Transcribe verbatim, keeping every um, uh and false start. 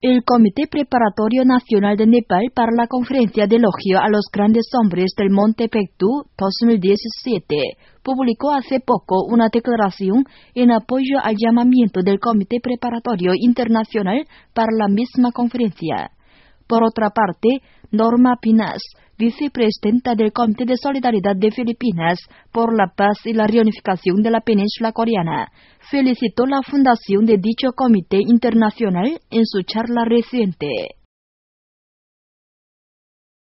El Comité Preparatorio Nacional de Nepal para la Conferencia de Elogio a los Grandes Hombres del Monte Pektu dos mil diecisiete publicó hace poco una declaración en apoyo al llamamiento del Comité Preparatorio Internacional para la misma conferencia. Por otra parte, Norma Pinas, vicepresidenta del Comité de Solidaridad de Filipinas por la Paz y la Reunificación de la Península Coreana, felicitó la fundación de dicho comité internacional en su charla reciente.